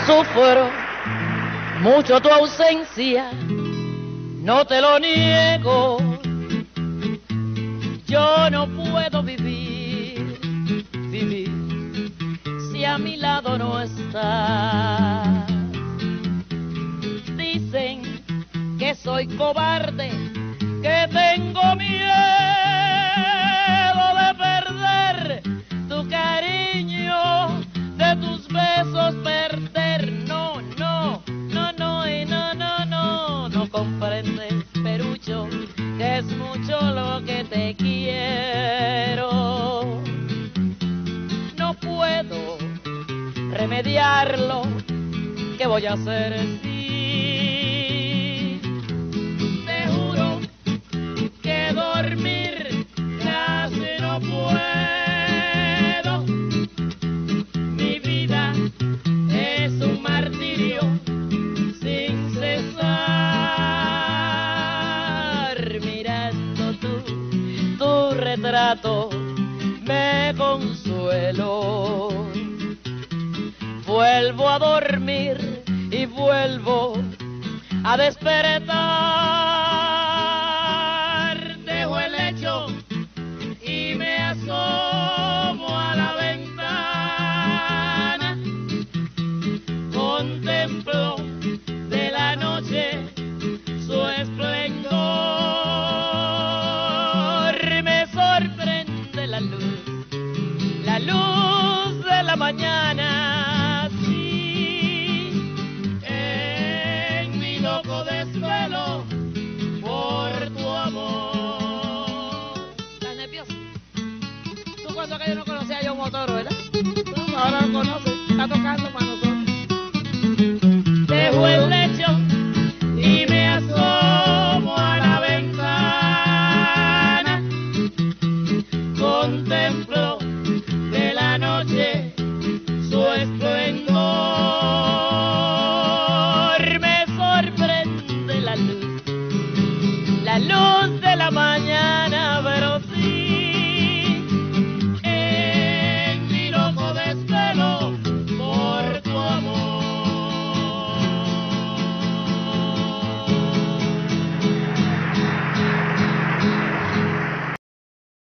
Sufro mucho tu ausencia, no te lo niego. Yo no puedo vivir si a mi lado no estás. Dicen que soy cobarde, que tengo miedo de perder tu cariño, de tus besos perder. No comprendes, Perucho, que es mucho lo que te quiero. No puedo remediarlo, ¿qué voy a hacer si te juro que dormir casi no puedo? Mi vida es un martirio sin cesar, mirando tu retrato me consuelo. Vuelvo a dormir y vuelvo a despertar. Dejo el lecho y me asomo a la ventana. Contemplo de la noche su esplendor. Me sorprende la luz de la mañana. Sí, en mi loco desvelo por tu amor. ¿Estás nervioso? Tú cuando aquello no conocías yo un motor, ¿verdad? Ahora lo conoces, está tocando.